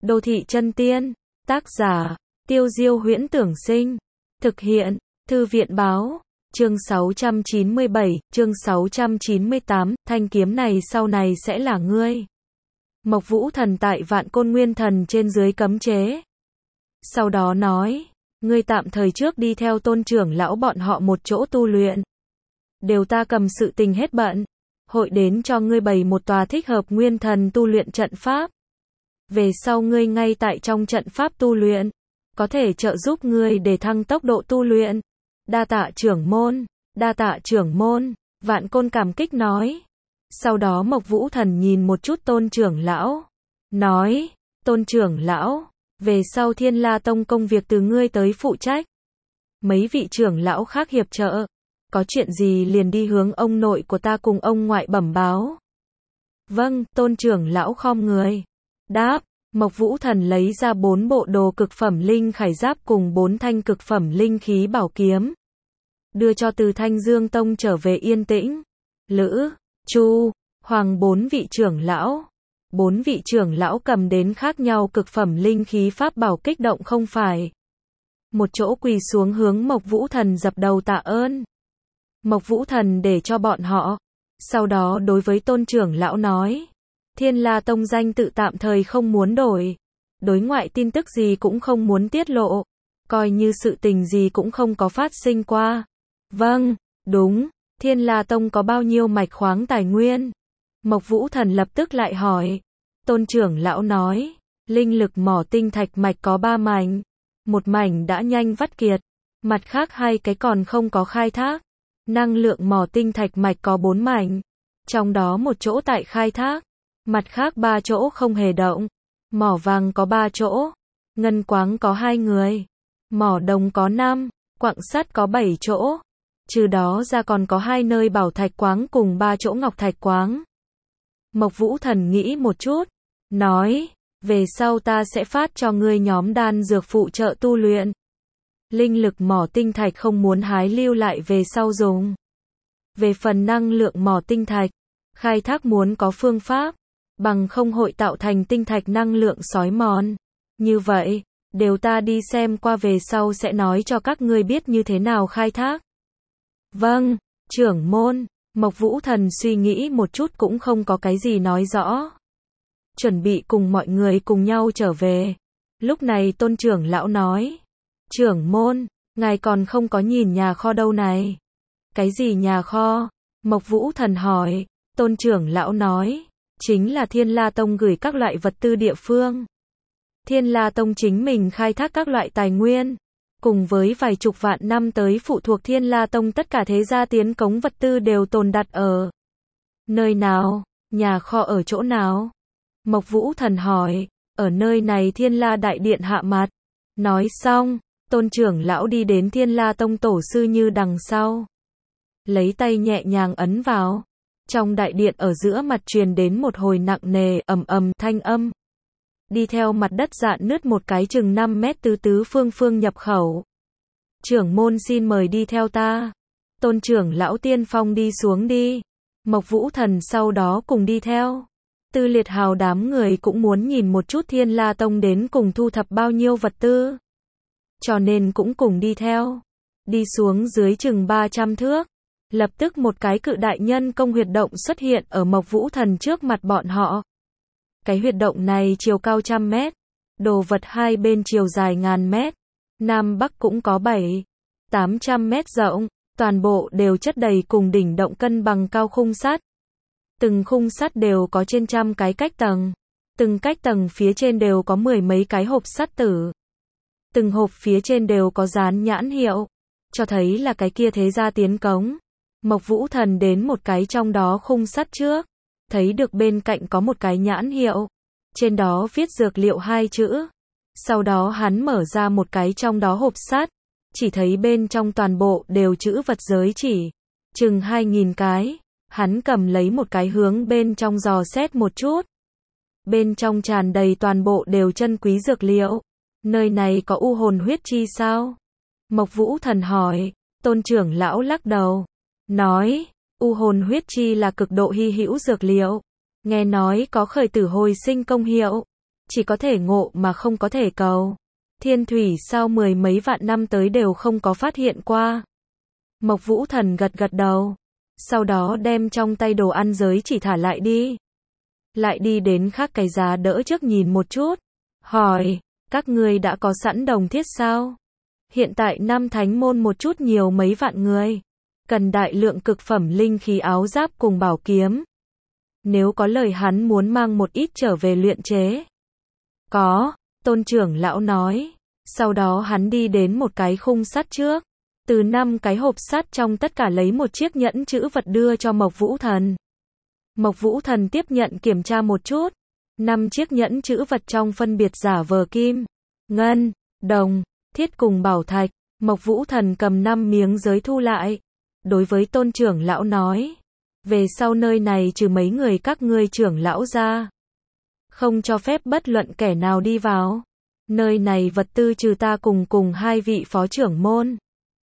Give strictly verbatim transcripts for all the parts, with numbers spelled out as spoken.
Đô thị chân tiên, tác giả, Tiêu Diêu Huyễn Tưởng Sinh, thực hiện, Thư viện Báo, chương sáu trăm chín mươi bảy, chương sáu trăm chín mươi tám, thanh kiếm này sau này sẽ là ngươi. Mộc Vũ Thần tại Vạn Côn Nguyên Thần trên dưới cấm chế. Sau đó nói, ngươi tạm thời trước đi theo Tôn trưởng lão bọn họ một chỗ tu luyện. Đều ta cầm sự tình hết bận, hội đến cho ngươi bày một tòa thích hợp nguyên thần tu luyện trận pháp. Về sau ngươi ngay tại trong trận pháp tu luyện, có thể trợ giúp ngươi để thăng tốc độ tu luyện. Đa tạ trưởng môn, đa tạ trưởng môn, Vạn Côn cảm kích nói. Sau đó Mộc Vũ Thần nhìn một chút Tôn trưởng lão, nói, Tôn trưởng lão, về sau Thiên La Tông công việc từ ngươi tới phụ trách. Mấy vị trưởng lão khác hiệp trợ, có chuyện gì liền đi hướng ông nội của ta cùng ông ngoại bẩm báo. Vâng, Tôn trưởng lão khom người. Đáp, Mộc Vũ Thần lấy ra bốn bộ đồ cực phẩm linh khải giáp cùng bốn thanh cực phẩm linh khí bảo kiếm. Đưa cho từ Thanh Dương Tông trở về yên tĩnh. Lữ, Chu, Hoàng bốn vị trưởng lão. Bốn vị trưởng lão cầm đến khác nhau cực phẩm linh khí pháp bảo kích động không phải. Một chỗ quỳ xuống hướng Mộc Vũ Thần dập đầu tạ ơn. Mộc Vũ Thần để cho bọn họ. Sau đó đối với Tôn trưởng lão nói. Thiên La Tông danh tự tạm thời không muốn đổi. Đối ngoại tin tức gì cũng không muốn tiết lộ. Coi như sự tình gì cũng không có phát sinh qua. Vâng, đúng. Thiên La Tông có bao nhiêu mạch khoáng tài nguyên? Mộc Vũ Thần lập tức lại hỏi. Tôn trưởng lão nói. Linh lực mỏ tinh thạch mạch có ba mảnh. Một mảnh đã nhanh vắt kiệt. Mặt khác hai cái còn không có khai thác. Năng lượng mỏ tinh thạch mạch có bốn mảnh. Trong đó một chỗ tại khai thác. Mặt khác ba chỗ không hề động. Mỏ vàng có ba chỗ. Ngân quáng có hai người. Mỏ đồng có năm. Quặng sắt có bảy chỗ. Trừ đó ra còn có hai nơi bảo thạch quáng cùng ba chỗ ngọc thạch quáng. Mộc Vũ Thần nghĩ một chút. Nói. Về sau ta sẽ phát cho ngươi nhóm đan dược phụ trợ tu luyện. Linh lực mỏ tinh thạch không muốn hái lưu lại về sau dùng. Về phần năng lượng mỏ tinh thạch. Khai thác muốn có phương pháp. Bằng không hội tạo thành tinh thạch năng lượng xói mòn. Như vậy, đều ta đi xem qua về sau sẽ nói cho các ngươi biết như thế nào khai thác. Vâng, trưởng môn, Mộc Vũ Thần suy nghĩ một chút cũng không có cái gì nói rõ. Chuẩn bị cùng mọi người cùng nhau trở về. Lúc này Tôn trưởng lão nói. Trưởng môn, ngài còn không có nhìn nhà kho đâu này. Cái gì nhà kho? Mộc Vũ Thần hỏi. Tôn trưởng lão nói. Chính là Thiên La Tông gửi các loại vật tư địa phương. Thiên La Tông chính mình khai thác các loại tài nguyên. Cùng với vài chục vạn năm tới phụ thuộc Thiên La Tông tất cả thế gia tiến cống vật tư đều tồn đặt ở nơi nào? Nhà kho ở chỗ nào? Mộc Vũ Thần hỏi. Ở nơi này Thiên La Đại Điện hạ mặt. Nói xong, Tôn trưởng lão đi đến Thiên La Tông tổ sư Như đằng sau. Lấy tay nhẹ nhàng ấn vào. Trong đại điện ở giữa mặt truyền đến một hồi nặng nề ầm ầm thanh âm. Đi theo mặt đất rạn nứt một cái chừng năm mét tứ tứ phương phương nhập khẩu. Trưởng môn xin mời đi theo ta. Tôn trưởng lão tiên phong đi xuống đi. Mộc Vũ Thần sau đó cùng đi theo. Tư Liệt Hào đám người cũng muốn nhìn một chút Thiên La Tông đến cùng thu thập bao nhiêu vật tư. Cho nên cũng cùng đi theo. Đi xuống dưới chừng ba trăm thước. Lập tức một cái cự đại nhân công huyệt động xuất hiện ở Mộc Vũ Thần trước mặt bọn họ. Cái huyệt động này chiều cao trăm mét. Đồ vật hai bên chiều dài ngàn mét. Nam Bắc cũng có bảy, tám trăm mét rộng. Toàn bộ đều chất đầy cùng đỉnh động cân bằng cao khung sắt. Từng khung sắt đều có trên trăm cái cách tầng. Từng cách tầng phía trên đều có mười mấy cái hộp sắt tử. Từng hộp phía trên đều có dán nhãn hiệu. Cho thấy là cái kia thế gia tiến cống. Mộc Vũ Thần đến một cái trong đó khung sắt trước. Thấy được bên cạnh có một cái nhãn hiệu. Trên đó viết dược liệu hai chữ. Sau đó hắn mở ra một cái trong đó hộp sắt. Chỉ thấy bên trong toàn bộ đều chữ vật giới chỉ. Chừng hai nghìn cái. Hắn cầm lấy một cái hướng bên trong dò xét một chút. Bên trong tràn đầy toàn bộ đều chân quý dược liệu. Nơi này có u hồn huyết chi sao? Mộc Vũ Thần hỏi. Tôn trưởng lão lắc đầu. Nói. U hồn huyết chi là cực độ hy hữu dược liệu. Nghe nói có khởi tử hồi sinh công hiệu. chỉ có thể ngộ mà không có thể cầu. Thiên thủy sao mười mấy vạn năm tới đều không có phát hiện qua. Mộc Vũ Thần gật gật đầu. Sau đó đem trong tay đồ ăn giới chỉ thả lại đi. Lại đi đến khác cái giá đỡ trước nhìn một chút. Hỏi, các ngươi đã có sẵn đồng thiết sao? Hiện tại Nam Thánh Môn một chút nhiều mấy vạn người. Cần đại lượng cực phẩm linh khí áo giáp cùng bảo kiếm. Nếu có lời hắn muốn mang một ít trở về luyện chế. Có, Tôn trưởng lão nói. Sau đó hắn đi đến một cái khung sắt trước. Từ năm cái hộp sắt trong tất cả lấy một chiếc nhẫn chữ vật đưa cho Mộc Vũ Thần. Mộc Vũ Thần tiếp nhận kiểm tra một chút. Năm chiếc nhẫn chữ vật trong phân biệt giả vờ kim, ngân, đồng, thiết cùng bảo thạch. Mộc Vũ Thần cầm năm miếng giới thu lại. Đối với Tôn trưởng lão nói. Về sau nơi này trừ mấy người các ngươi trưởng lão ra. Không cho phép bất luận kẻ nào đi vào. Nơi này vật tư trừ ta cùng cùng hai vị phó trưởng môn.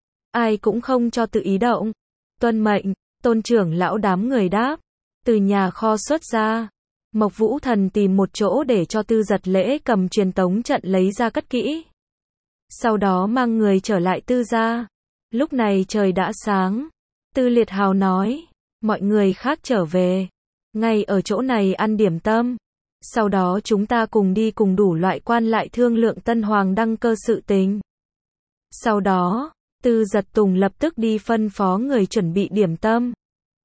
Ai cũng không cho tự ý động. Tuân mệnh, Tôn trưởng lão đám người đáp. Từ nhà kho xuất ra. Mộc Vũ Thần tìm một chỗ để cho Tư Giật Lễ cầm truyền tống trận lấy ra cất kỹ. Sau đó mang người trở lại Tư gia. Lúc này trời đã sáng. Tư Liệt Hào nói. Mọi người khác trở về. Ngay ở chỗ này ăn điểm tâm. Sau đó chúng ta cùng đi cùng đủ loại quan lại thương lượng Tân Hoàng đăng cơ sự tình. Sau đó, Tư Giật Tùng lập tức đi phân phó người chuẩn bị điểm tâm.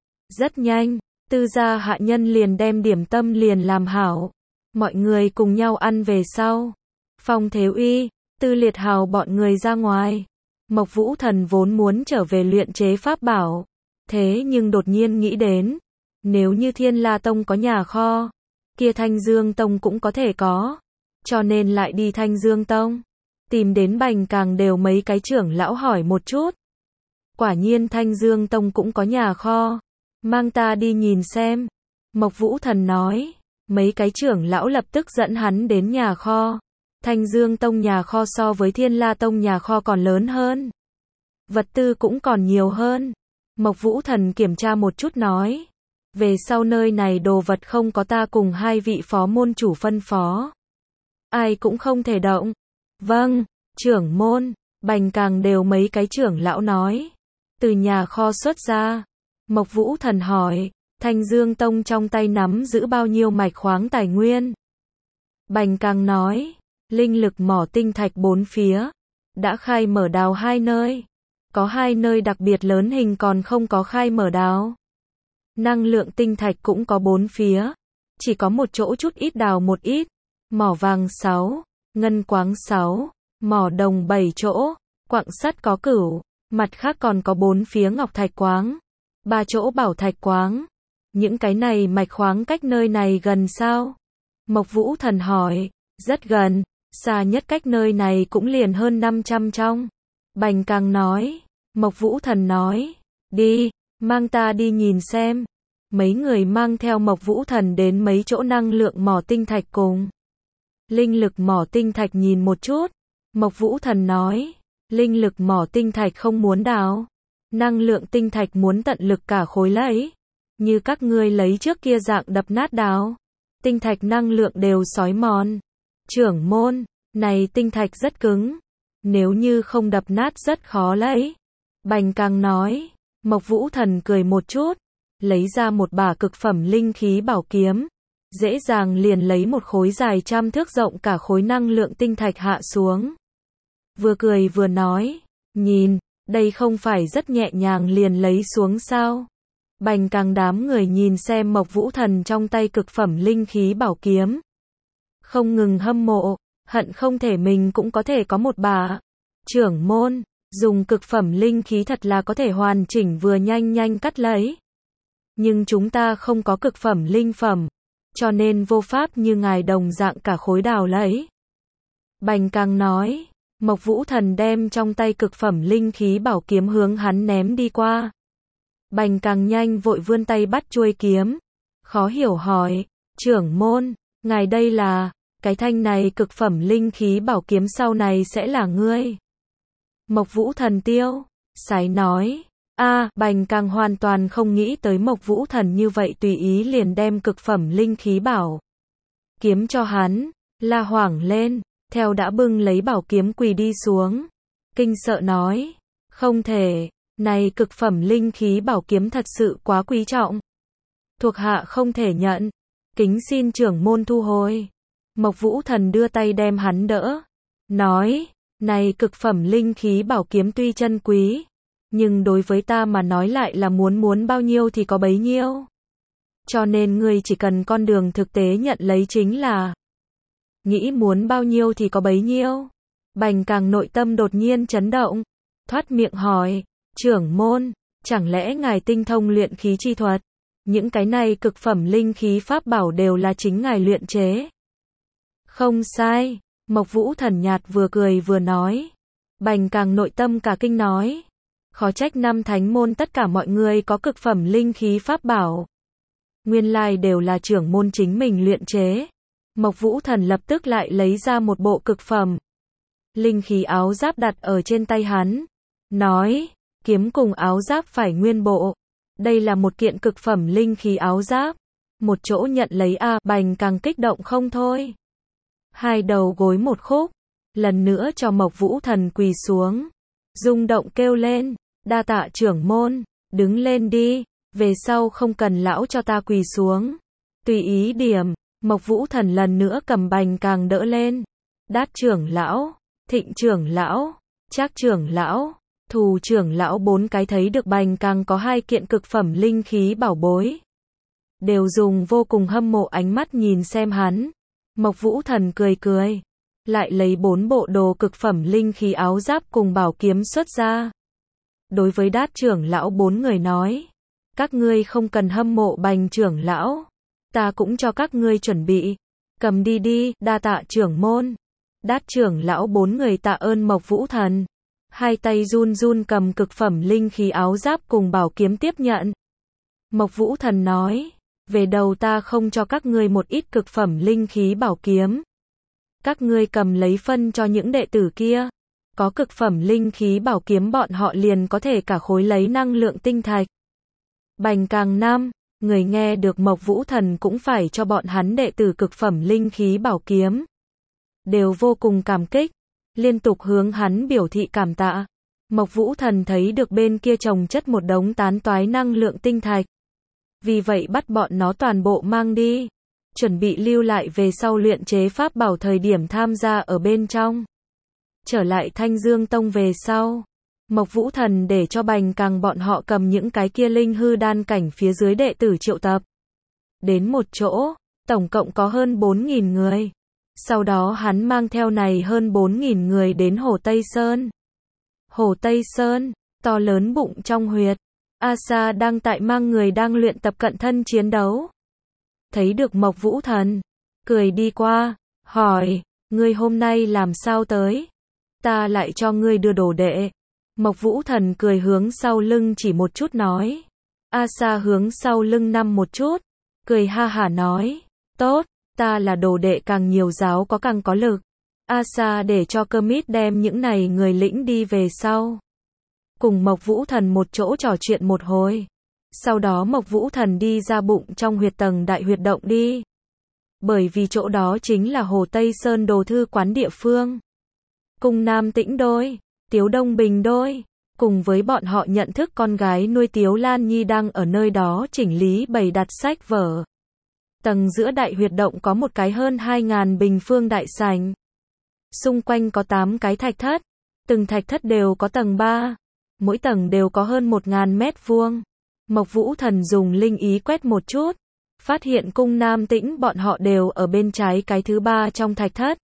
Rất nhanh, Tư gia hạ nhân liền đem điểm tâm liền làm hảo. Mọi người cùng nhau ăn về sau. Phong Thế Uy, Tư Liệt Hào bọn người ra ngoài. Mộc Vũ Thần vốn muốn trở về luyện chế pháp bảo. Thế nhưng đột nhiên nghĩ đến. Nếu như Thiên La Tông có nhà kho. Kia Thanh Dương Tông cũng có thể có. Cho nên lại đi Thanh Dương Tông. Tìm đến Bành Càng đều mấy cái trưởng lão hỏi một chút. Quả nhiên Thanh Dương Tông cũng có nhà kho. Mang ta đi nhìn xem. Mộc Vũ Thần nói. Mấy cái trưởng lão lập tức dẫn hắn đến nhà kho. Thanh Dương Tông nhà kho so với Thiên La Tông nhà kho còn lớn hơn. Vật tư cũng còn nhiều hơn. Mộc Vũ Thần kiểm tra một chút nói. Về sau nơi này đồ vật không có ta cùng hai vị phó môn chủ phân phó. Ai cũng không thể động. Vâng, trưởng môn, Bành Càng đều mấy cái trưởng lão nói. Từ nhà kho xuất ra. Mộc Vũ Thần hỏi. Thanh Dương Tông trong tay nắm giữ bao nhiêu mạch khoáng tài nguyên? Bành Càng nói. Linh lực mỏ tinh thạch bốn phía. Đã khai mở đào hai nơi. Có hai nơi đặc biệt lớn hình còn không có khai mở đào. Năng lượng tinh thạch cũng có bốn phía. Chỉ có một chỗ chút ít đào một ít. Mỏ vàng sáu. Ngân quáng sáu. Mỏ đồng bảy chỗ. Quặng sắt có cửu. Mặt khác còn có bốn phía ngọc thạch quáng. Ba chỗ bảo thạch quáng. Những cái này mạch khoáng cách nơi này gần sao? Mộc Vũ Thần hỏi. Rất gần. Xa nhất cách nơi này cũng liền hơn năm trăm trong. Bành Càng nói. Mộc Vũ Thần nói. Đi, mang ta đi nhìn xem. Mấy người mang theo Mộc Vũ Thần đến mấy chỗ năng lượng mỏ tinh thạch cùng. Linh lực mỏ tinh thạch nhìn một chút. Mộc Vũ Thần nói. Linh lực mỏ tinh thạch không muốn đào. Năng lượng tinh thạch muốn tận lực cả khối lấy. Như các ngươi lấy trước kia dạng đập nát đào. Tinh thạch năng lượng đều xói mòn. Trưởng môn, này tinh thạch rất cứng. Nếu như không đập nát rất khó lấy. Bành Càng nói. Mộc Vũ Thần cười một chút. Lấy ra một bả cực phẩm linh khí bảo kiếm. Dễ dàng liền lấy một khối dài trăm thước rộng cả khối năng lượng tinh thạch hạ xuống. Vừa cười vừa nói. Nhìn, đây không phải rất nhẹ nhàng liền lấy xuống sao? Bành Càng đám người nhìn xem Mộc Vũ Thần trong tay cực phẩm linh khí bảo kiếm. Không ngừng hâm mộ, hận không thể mình cũng có thể có một bả. Trưởng môn, dùng cực phẩm linh khí thật là có thể hoàn chỉnh vừa nhanh nhanh cắt lấy. Nhưng chúng ta không có cực phẩm linh phẩm, cho nên vô pháp như ngài đồng dạng cả khối đào lấy. Bành Càng nói. Mộc Vũ Thần đem trong tay cực phẩm linh khí bảo kiếm hướng hắn ném đi qua. Bành Càng nhanh vội vươn tay bắt chuôi kiếm. Khó hiểu hỏi. Trưởng môn, ngài đây là, cái thanh này cực phẩm linh khí bảo kiếm sau này sẽ là ngươi. Mộc Vũ Thần tiêu. Sái nói. A, Bành Càng hoàn toàn không nghĩ tới Mộc Vũ Thần như vậy tùy ý liền đem cực phẩm linh khí bảo kiếm cho hắn. la hoảng lên, theo đã bưng lấy bảo kiếm quỳ đi xuống. Kinh sợ nói, không thể, này cực phẩm linh khí bảo kiếm thật sự quá quý trọng. Thuộc hạ không thể nhận, kính xin trưởng môn thu hồi. Mộc Vũ Thần đưa tay đem hắn đỡ, nói, này cực phẩm linh khí bảo kiếm tuy chân quý, nhưng đối với ta mà nói lại là muốn muốn bao nhiêu thì có bấy nhiêu. Cho nên ngươi chỉ cần con đường thực tế nhận lấy chính là. Nghĩ muốn bao nhiêu thì có bấy nhiêu. Bành Càng nội tâm đột nhiên chấn động, thoát miệng hỏi, trưởng môn, chẳng lẽ ngài tinh thông luyện khí chi thuật? Những cái này cực phẩm linh khí pháp bảo đều là chính ngài luyện chế. Không sai, Mộc Vũ Thần nhạt vừa cười vừa nói. Bành Càng nội tâm cả kinh nói, khó trách năm thánh môn tất cả mọi người có cực phẩm linh khí pháp bảo. Nguyên lai đều là trưởng môn chính mình luyện chế. Mộc Vũ Thần lập tức lại lấy ra một bộ cực phẩm linh khí áo giáp đặt ở trên tay hắn, nói, kiếm cùng áo giáp phải nguyên bộ. Đây là một kiện cực phẩm linh khí áo giáp. Một chỗ nhận lấy a, à, Bành Càng kích động không thôi. Hai đầu gối một khúc, lần nữa cho Mộc Vũ Thần quỳ xuống, rung động kêu lên, đa tạ trưởng môn, đứng lên đi, về sau không cần lão cho ta quỳ xuống. Tùy ý điểm, Mộc Vũ Thần lần nữa cầm Bành Càng đỡ lên. Đát trưởng lão, Thịnh trưởng lão, Trác trưởng lão, Thù trưởng lão bốn cái thấy được Bành Càng có hai kiện cực phẩm linh khí bảo bối, đều dùng vô cùng hâm mộ ánh mắt nhìn xem hắn. Mộc Vũ Thần cười cười, lại lấy bốn bộ đồ cực phẩm linh khí áo giáp cùng bảo kiếm xuất ra. Đối với Đát trưởng lão bốn người nói, các ngươi không cần hâm mộ Bành trưởng lão, ta cũng cho các ngươi chuẩn bị, cầm đi đi, đa tạ trưởng môn. Đát trưởng lão bốn người tạ ơn Mộc Vũ Thần, hai tay run run cầm cực phẩm linh khí áo giáp cùng bảo kiếm tiếp nhận. Mộc Vũ Thần nói, về đầu ta không cho các ngươi một ít cực phẩm linh khí bảo kiếm. Các ngươi cầm lấy phân cho những đệ tử kia. Có cực phẩm linh khí bảo kiếm bọn họ liền có thể cả khối lấy năng lượng tinh thạch. Bành Càng năm, người nghe được Mộc Vũ Thần cũng phải cho bọn hắn đệ tử cực phẩm linh khí bảo kiếm. Đều vô cùng cảm kích, liên tục hướng hắn biểu thị cảm tạ. Mộc Vũ Thần thấy được bên kia chồng chất một đống tán toái năng lượng tinh thạch. Vì vậy bắt bọn nó toàn bộ mang đi, chuẩn bị lưu lại về sau luyện chế pháp bảo thời điểm tham gia ở bên trong. Trở lại Thanh Dương Tông về sau, Mộc Vũ Thần để cho Bành Càng bọn họ cầm những cái kia linh hư đan cảnh phía dưới đệ tử triệu tập. Đến một chỗ, tổng cộng có hơn bốn nghìn người. Sau đó hắn mang theo này hơn bốn nghìn người đến Hồ Tây Sơn. Hồ Tây Sơn, to lớn bụng trong huyệt. Asa đang tại mang người đang luyện tập cận thân chiến đấu. Thấy được Mộc Vũ Thần, cười đi qua, hỏi, ngươi hôm nay làm sao tới? Ta lại cho ngươi đưa đồ đệ. Mộc Vũ Thần cười hướng sau lưng chỉ một chút nói. Asa hướng sau lưng năm một chút, cười ha hả nói, tốt, ta là đồ đệ càng nhiều giáo có càng có lực. Asa để cho Kermit đem những này người lĩnh đi về sau. Cùng Mộc Vũ Thần một chỗ trò chuyện một hồi. Sau đó Mộc Vũ Thần đi ra bụng trong huyệt tầng đại huyệt động đi. Bởi vì chỗ đó chính là Hồ Tây Sơn đồ thư quán địa phương. Cung Nam Tĩnh đôi, Tiếu Đông Bình đôi, cùng với bọn họ nhận thức con gái nuôi Tiếu Lan Nhi đang ở nơi đó chỉnh lý bày đặt sách vở. Tầng giữa đại huyệt động có một cái hơn hai ngàn bình phương đại sảnh. Xung quanh có tám cái thạch thất, từng thạch thất đều có tầng ba, mỗi tầng đều có hơn một ngàn mét vuông. Mộc Vũ Thần dùng linh ý quét một chút, phát hiện Cung Nam Tĩnh bọn họ đều ở bên trái cái thứ ba trong thạch thất.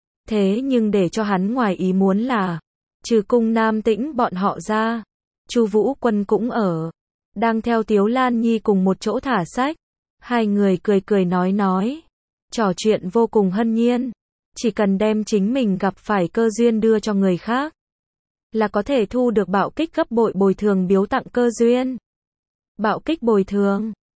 Thế nhưng để cho hắn ngoài ý muốn là, trừ Cung Nam Tĩnh bọn họ ra, Chu Vũ Quân cũng ở, đang theo Tiếu Lan Nhi cùng một chỗ thả sách. Hai người cười cười nói nói, trò chuyện vô cùng hân nhiên, chỉ cần đem chính mình gặp phải cơ duyên đưa cho người khác, là có thể thu được bạo kích gấp bội bồi thường biếu tặng cơ duyên. Bạo kích bồi thường